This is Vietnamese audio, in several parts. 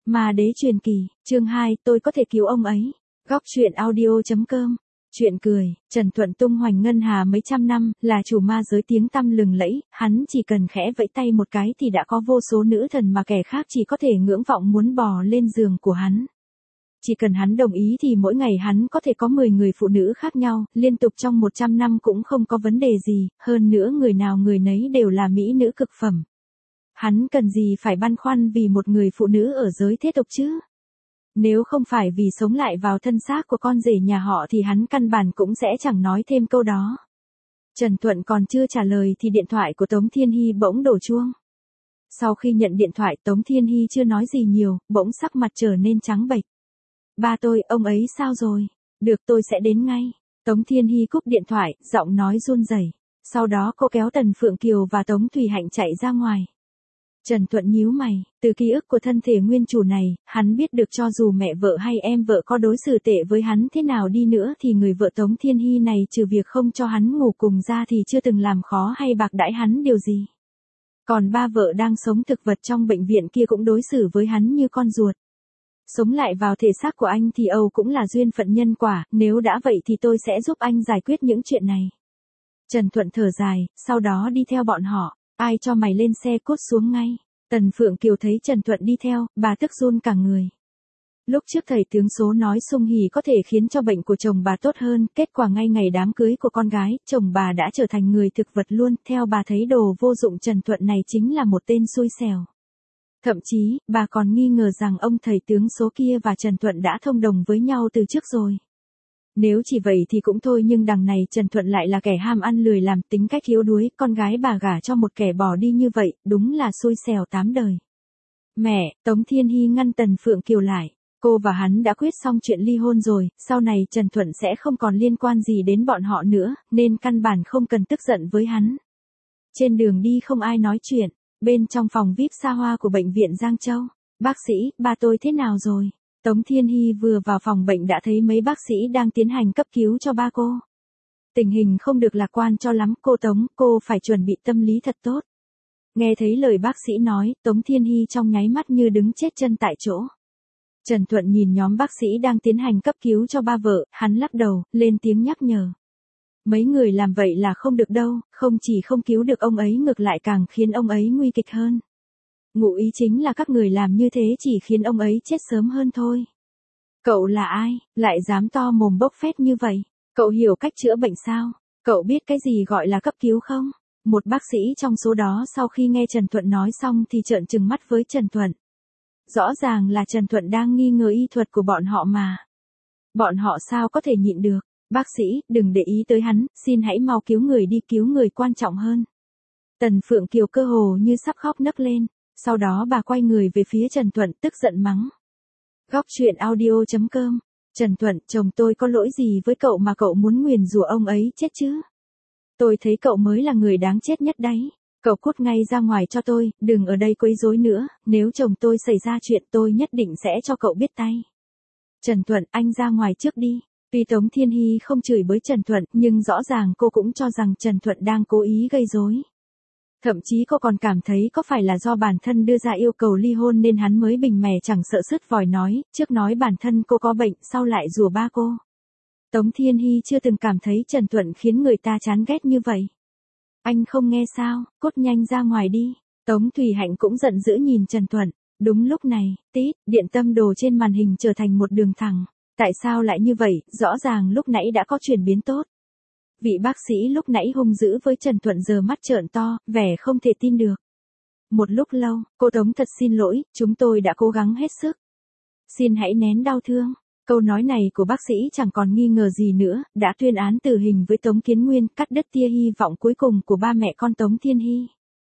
Ma đế truyền kỳ, chương 2, tôi có thể cứu ông ấy. Góc truyện audio.com. Chuyện cười, Trần Thuận tung hoành ngân hà mấy trăm năm, là chủ ma giới tiếng tăm lừng lẫy, hắn chỉ cần khẽ vẫy tay một cái thì đã có vô số nữ thần mà kẻ khác chỉ có thể ngưỡng vọng muốn bò lên giường của hắn. Chỉ cần hắn đồng ý thì mỗi ngày hắn có thể có 10 người phụ nữ khác nhau, liên tục trong 100 năm cũng không có vấn đề gì, hơn nữa người nào người nấy đều là mỹ nữ cực phẩm. Hắn cần gì phải băn khoăn vì một người phụ nữ ở giới thế tục chứ? Nếu không phải vì sống lại vào thân xác của con rể nhà họ thì hắn căn bản cũng sẽ chẳng nói thêm câu đó. Trần Thuận còn chưa trả lời thì điện thoại của Tống Thiên Hy bỗng đổ chuông. Sau khi nhận điện thoại Tống Thiên Hy chưa nói gì nhiều, bỗng sắc mặt trở nên trắng bệch. Ba tôi, ông ấy sao rồi? Được, tôi sẽ đến ngay. Tống Thiên Hy cúp điện thoại, giọng nói run rẩy. Sau đó cô kéo Tần Phượng Kiều và Tống Thủy Hạnh chạy ra ngoài. Trần Thuận nhíu mày, từ ký ức của thân thể nguyên chủ này, hắn biết được cho dù mẹ vợ hay em vợ có đối xử tệ với hắn thế nào đi nữa thì người vợ Tống Thiên Hy này trừ việc không cho hắn ngủ cùng ra thì chưa từng làm khó hay bạc đãi hắn điều gì. Còn ba vợ đang sống thực vật trong bệnh viện kia cũng đối xử với hắn như con ruột. Sống lại vào thể xác của anh thì Âu cũng là duyên phận nhân quả, nếu đã vậy thì tôi sẽ giúp anh giải quyết những chuyện này. Trần Thuận thở dài, sau đó đi theo bọn họ. Ai cho mày lên xe cút xuống ngay. Tần Phượng Kiều thấy Trần Thuận đi theo, bà tức run cả người. Lúc trước thầy tướng số nói sung hỉ có thể khiến cho bệnh của chồng bà tốt hơn, kết quả ngay ngày đám cưới của con gái, chồng bà đã trở thành người thực vật luôn, theo bà thấy đồ vô dụng Trần Thuận này chính là một tên xui xẻo. Thậm chí, bà còn nghi ngờ rằng ông thầy tướng số kia và Trần Thuận đã thông đồng với nhau từ trước rồi. Nếu chỉ vậy thì cũng thôi nhưng đằng này Trần Thuận lại là kẻ ham ăn lười làm, tính cách yếu đuối, con gái bà gả cho một kẻ bỏ đi như vậy, đúng là xui xẻo tám đời. Mẹ, Tống Thiên Hy ngăn Tần Phượng Kiều lại. Cô và hắn đã quyết xong chuyện ly hôn rồi, sau này Trần Thuận sẽ không còn liên quan gì đến bọn họ nữa, nên căn bản không cần tức giận với hắn. Trên đường đi không ai nói chuyện, bên trong phòng VIP xa hoa của bệnh viện Giang Châu. Bác sĩ, ba tôi thế nào rồi? Tống Thiên Hy vừa vào phòng bệnh đã thấy mấy bác sĩ đang tiến hành cấp cứu cho ba cô. Tình hình không được lạc quan cho lắm, cô Tống, cô phải chuẩn bị tâm lý thật tốt. Nghe thấy lời bác sĩ nói, Tống Thiên Hy trong nháy mắt như đứng chết chân tại chỗ. Trần Thuận nhìn nhóm bác sĩ đang tiến hành cấp cứu cho ba vợ, hắn lắc đầu, lên tiếng nhắc nhở. Mấy người làm vậy là không được đâu, không chỉ không cứu được ông ấy ngược lại càng khiến ông ấy nguy kịch hơn. Ngụ ý chính là các người làm như thế chỉ khiến ông ấy chết sớm hơn thôi. Cậu là ai, lại dám to mồm bốc phét như vậy? Cậu hiểu cách chữa bệnh sao? Cậu biết cái gì gọi là cấp cứu không? Một bác sĩ trong số đó sau khi nghe Trần Thuận nói xong thì trợn trừng mắt với Trần Thuận. Rõ ràng là Trần Thuận đang nghi ngờ y thuật của bọn họ mà. Bọn họ sao có thể nhịn được? Bác sĩ, đừng để ý tới hắn, xin hãy mau cứu người đi, cứu người quan trọng hơn. Tần Phượng Kiều cơ hồ như sắp khóc nấc lên. Sau đó bà quay người về phía Trần Thuận tức giận mắng. Góc truyện audio.com. Trần Thuận, chồng tôi có lỗi gì với cậu mà cậu muốn nguyền rủa ông ấy chết chứ? Tôi thấy cậu mới là người đáng chết nhất đấy. Cậu cút ngay ra ngoài cho tôi, đừng ở đây quấy rối nữa, nếu chồng tôi xảy ra chuyện tôi nhất định sẽ cho cậu biết tay. Trần Thuận, anh ra ngoài trước đi. Tuy Tống Thiên Hy không chửi bới Trần Thuận, nhưng rõ ràng cô cũng cho rằng Trần Thuận đang cố ý gây rối. Thậm chí cô còn cảm thấy có phải là do bản thân đưa ra yêu cầu ly hôn nên hắn mới bình mè chẳng sợ sứt vòi nói, trước nói bản thân cô có bệnh, sau lại rủa ba cô. Tống Thiên Hy chưa từng cảm thấy Trần Thuận khiến người ta chán ghét như vậy. Anh không nghe sao, cút nhanh ra ngoài đi. Tống Thủy Hạnh cũng giận dữ nhìn Trần Thuận. Đúng lúc này, tít, điện tâm đồ trên màn hình trở thành một đường thẳng. Tại sao lại như vậy, rõ ràng lúc nãy đã có chuyển biến tốt. Vị bác sĩ lúc nãy hung dữ với Trần Thuận giờ mắt trợn to, vẻ không thể tin được. Một lúc lâu, cô Tống thật xin lỗi, chúng tôi đã cố gắng hết sức. Xin hãy nén đau thương. Câu nói này của bác sĩ chẳng còn nghi ngờ gì nữa, đã tuyên án tử hình với Tống Kiến Nguyên, cắt đứt tia hy vọng cuối cùng của ba mẹ con Tống Thiên Hy.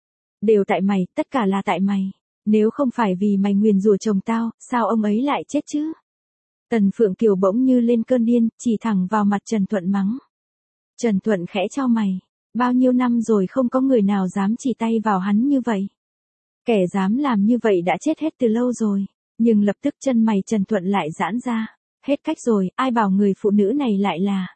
Đều tại mày, tất cả là tại mày. Nếu không phải vì mày nguyền rủa chồng tao, sao ông ấy lại chết chứ? Tần Phượng Kiều bỗng như lên cơn điên, chỉ thẳng vào mặt Trần Thuận mắng. Trần Thuận khẽ chau mày. Bao nhiêu năm rồi không có người nào dám chỉ tay vào hắn như vậy. Kẻ dám làm như vậy đã chết hết từ lâu rồi. Nhưng lập tức chân mày Trần Thuận lại giãn ra. Hết cách rồi, ai bảo người phụ nữ này lại là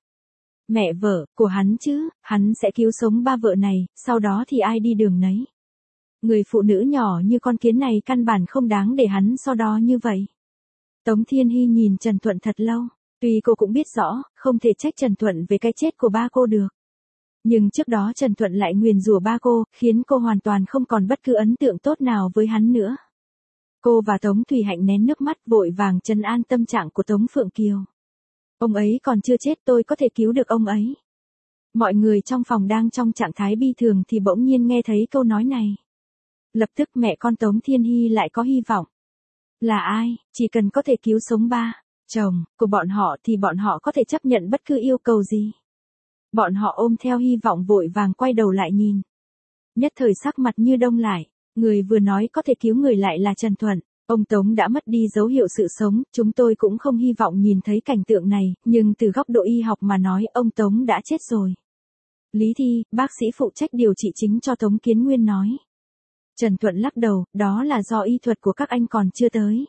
mẹ vợ của hắn chứ, hắn sẽ cứu sống ba vợ này, sau đó thì ai đi đường nấy. Người phụ nữ nhỏ như con kiến này căn bản không đáng để hắn so đo như vậy. Tống Thiên Hy nhìn Trần Thuận thật lâu. Tuy cô cũng biết rõ, không thể trách Trần Thuận về cái chết của ba cô được. Nhưng trước đó Trần Thuận lại nguyền rủa ba cô, khiến cô hoàn toàn không còn bất cứ ấn tượng tốt nào với hắn nữa. Cô và Tống Thủy Hạnh nén nước mắt vội vàng trấn an tâm trạng của Tống Phượng Kiều. Ông ấy còn chưa chết, tôi có thể cứu được ông ấy. Mọi người trong phòng đang trong trạng thái bi thường thì bỗng nhiên nghe thấy câu nói này. Lập tức mẹ con Tống Thiên Hy lại có hy vọng. Là ai, chỉ cần có thể cứu sống ba, chồng, của bọn họ thì bọn họ có thể chấp nhận bất cứ yêu cầu gì. Bọn họ ôm theo hy vọng vội vàng quay đầu lại nhìn. Nhất thời sắc mặt như đông lại, người vừa nói có thể cứu người lại là Trần Thuận. Ông Tống đã mất đi dấu hiệu sự sống, chúng tôi cũng không hy vọng nhìn thấy cảnh tượng này, nhưng từ góc độ y học mà nói ông Tống đã chết rồi. Lý Thi, bác sĩ phụ trách điều trị chính cho Tống Kiến Nguyên nói. Trần Thuận lắc đầu, đó là do y thuật của các anh còn chưa tới.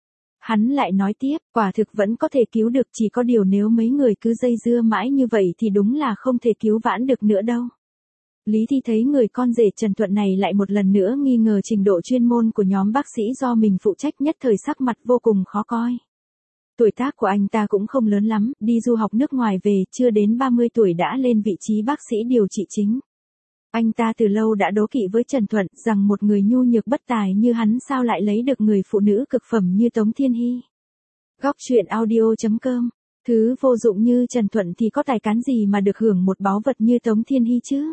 Hắn lại nói tiếp, quả thực vẫn có thể cứu được, chỉ có điều nếu mấy người cứ dây dưa mãi như vậy thì đúng là không thể cứu vãn được nữa đâu. Lý Thi thấy người con rể Trần Thuận này lại một lần nữa nghi ngờ trình độ chuyên môn của nhóm bác sĩ do mình phụ trách, nhất thời sắc mặt vô cùng khó coi. Tuổi tác của anh ta cũng không lớn lắm, đi du học nước ngoài về, chưa đến 30 tuổi đã lên vị trí bác sĩ điều trị chính. Anh ta từ lâu đã đố kỵ với Trần Thuận rằng một người nhu nhược bất tài như hắn sao lại lấy được người phụ nữ cực phẩm như Tống Thiên Hy. Góc truyện audio.com. Thứ vô dụng như Trần Thuận thì có tài cán gì mà được hưởng một báu vật như Tống Thiên Hy chứ?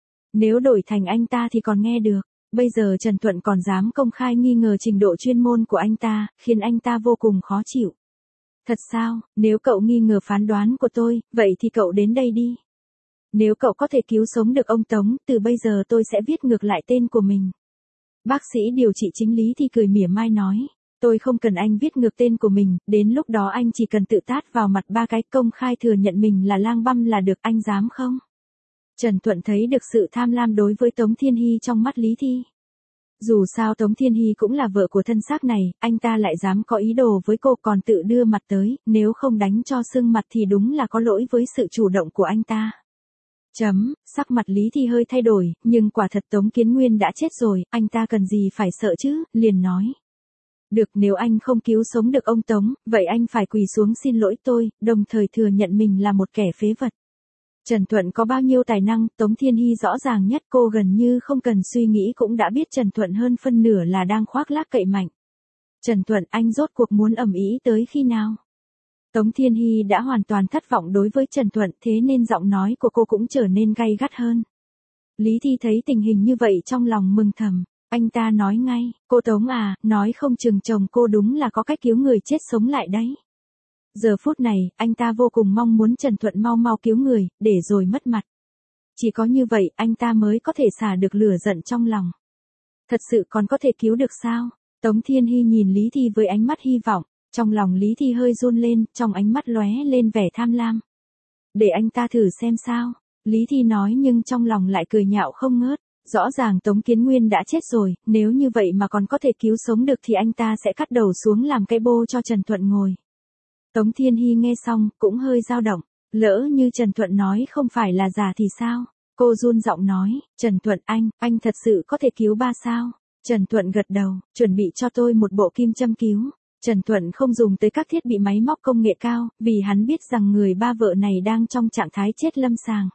Nếu đổi thành anh ta thì còn nghe được. Bây giờ Trần Thuận còn dám công khai nghi ngờ trình độ chuyên môn của anh ta, khiến anh ta vô cùng khó chịu. Thật sao, nếu cậu nghi ngờ phán đoán của tôi, vậy thì cậu đến đây đi. Nếu cậu có thể cứu sống được ông Tống, từ bây giờ tôi sẽ viết ngược lại tên của mình. Bác sĩ điều trị chính Lý thì cười mỉa mai nói. Tôi không cần anh viết ngược tên của mình, đến lúc đó anh chỉ cần tự tát vào mặt ba cái, công khai thừa nhận mình là lang băm là được, anh dám không? Trần Thuận thấy được sự tham lam đối với Tống Thiên Hy trong mắt Lý Thi. Dù sao Tống Thiên Hy cũng là vợ của thân xác này, anh ta lại dám có ý đồ với cô còn tự đưa mặt tới, nếu không đánh cho sưng mặt thì đúng là có lỗi với sự chủ động của anh ta. Sắc mặt Lý Thi hơi thay đổi, nhưng quả thật Tống Kiến Nguyên đã chết rồi, anh ta cần gì phải sợ chứ, liền nói. Được, nếu anh không cứu sống được ông Tống, vậy anh phải quỳ xuống xin lỗi tôi, đồng thời thừa nhận mình là một kẻ phế vật. Trần Thuận có bao nhiêu tài năng, Tống Thiên Hy rõ ràng nhất, cô gần như không cần suy nghĩ cũng đã biết Trần Thuận hơn phân nửa là đang khoác lác cậy mạnh. Trần Thuận, anh rốt cuộc muốn ầm ĩ tới khi nào? Tống Thiên Hy đã hoàn toàn thất vọng đối với Trần Thuận, thế nên giọng nói của cô cũng trở nên gay gắt hơn. Lý Thi thấy tình hình như vậy trong lòng mừng thầm, anh ta nói ngay, cô Tống à, nói không chừng chồng cô đúng là có cách cứu người chết sống lại đấy. Giờ phút này, anh ta vô cùng mong muốn Trần Thuận mau mau cứu người, để rồi mất mặt. Chỉ có như vậy, anh ta mới có thể xả được lửa giận trong lòng. Thật sự còn có thể cứu được sao? Tống Thiên Hy nhìn Lý Thi với ánh mắt hy vọng, trong lòng Lý Thi hơi run lên, trong ánh mắt lóe lên vẻ tham lam. Để anh ta thử xem sao, Lý Thi nói nhưng trong lòng lại cười nhạo không ngớt. Rõ ràng Tống Kiến Nguyên đã chết rồi, nếu như vậy mà còn có thể cứu sống được thì anh ta sẽ cắt đầu xuống làm cây bô cho Trần Thuận ngồi. Tống Thiên Hy nghe xong, cũng hơi dao động, lỡ như Trần Thuận nói không phải là giả thì sao? Cô run giọng nói, Trần Thuận anh thật sự có thể cứu ba sao? Trần Thuận gật đầu, chuẩn bị cho tôi một bộ kim châm cứu. Trần Thuận không dùng tới các thiết bị máy móc công nghệ cao, vì hắn biết rằng người ba vợ này đang trong trạng thái chết lâm sàng.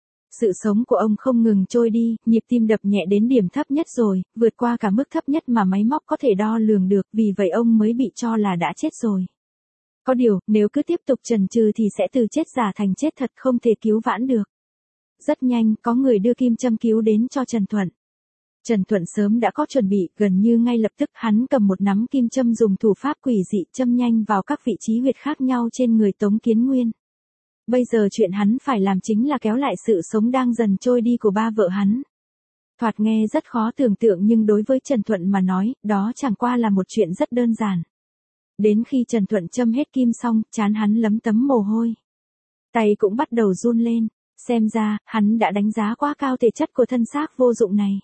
Sự sống của ông không ngừng trôi đi, nhịp tim đập nhẹ đến điểm thấp nhất rồi, vượt qua cả mức thấp nhất mà máy móc có thể đo lường được, vì vậy ông mới bị cho là đã chết rồi. Có điều, nếu cứ tiếp tục chần chừ thì sẽ từ chết giả thành chết thật, không thể cứu vãn được. Rất nhanh, có người đưa kim châm cứu đến cho Trần Thuận. Trần Thuận sớm đã có chuẩn bị, gần như ngay lập tức hắn cầm một nắm kim châm dùng thủ pháp quỷ dị châm nhanh vào các vị trí huyệt khác nhau trên người Tống Kiến Nguyên. Bây giờ chuyện hắn phải làm chính là kéo lại sự sống đang dần trôi đi của ba vợ hắn. Thoạt nghe rất khó tưởng tượng nhưng đối với Trần Thuận mà nói, đó chẳng qua là một chuyện rất đơn giản. Đến khi Trần Thuận châm hết kim xong, trán hắn lấm tấm mồ hôi. Tay cũng bắt đầu run lên, xem ra, hắn đã đánh giá quá cao thể chất của thân xác vô dụng này.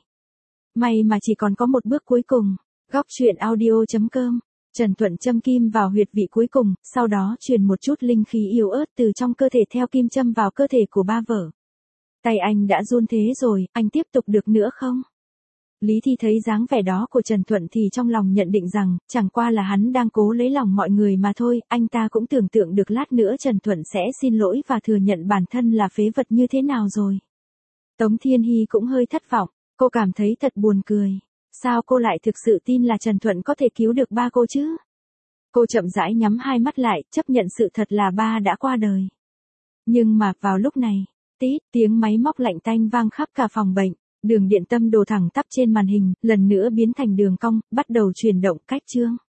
May mà chỉ còn có một bước cuối cùng. Góc truyện audio.com. Trần Thuận châm kim vào huyệt vị cuối cùng, sau đó truyền một chút linh khí yếu ớt từ trong cơ thể theo kim châm vào cơ thể của ba vợ. Tay anh đã run thế rồi, anh tiếp tục được nữa không? Lý Thi thấy dáng vẻ đó của Trần Thuận thì trong lòng nhận định rằng, chẳng qua là hắn đang cố lấy lòng mọi người mà thôi, anh ta cũng tưởng tượng được lát nữa Trần Thuận sẽ xin lỗi và thừa nhận bản thân là phế vật như thế nào rồi. Tống Thiên Hy cũng hơi thất vọng, cô cảm thấy thật buồn cười. Sao cô lại thực sự tin là Trần Thuận có thể cứu được ba cô chứ? Cô chậm rãi nhắm hai mắt lại, chấp nhận sự thật là ba đã qua đời. Nhưng mà, vào lúc này, tít, tiếng máy móc lạnh tanh vang khắp cả phòng bệnh. Đường điện tâm đồ thẳng tắp trên màn hình, lần nữa biến thành đường cong, bắt đầu chuyển động cách chương.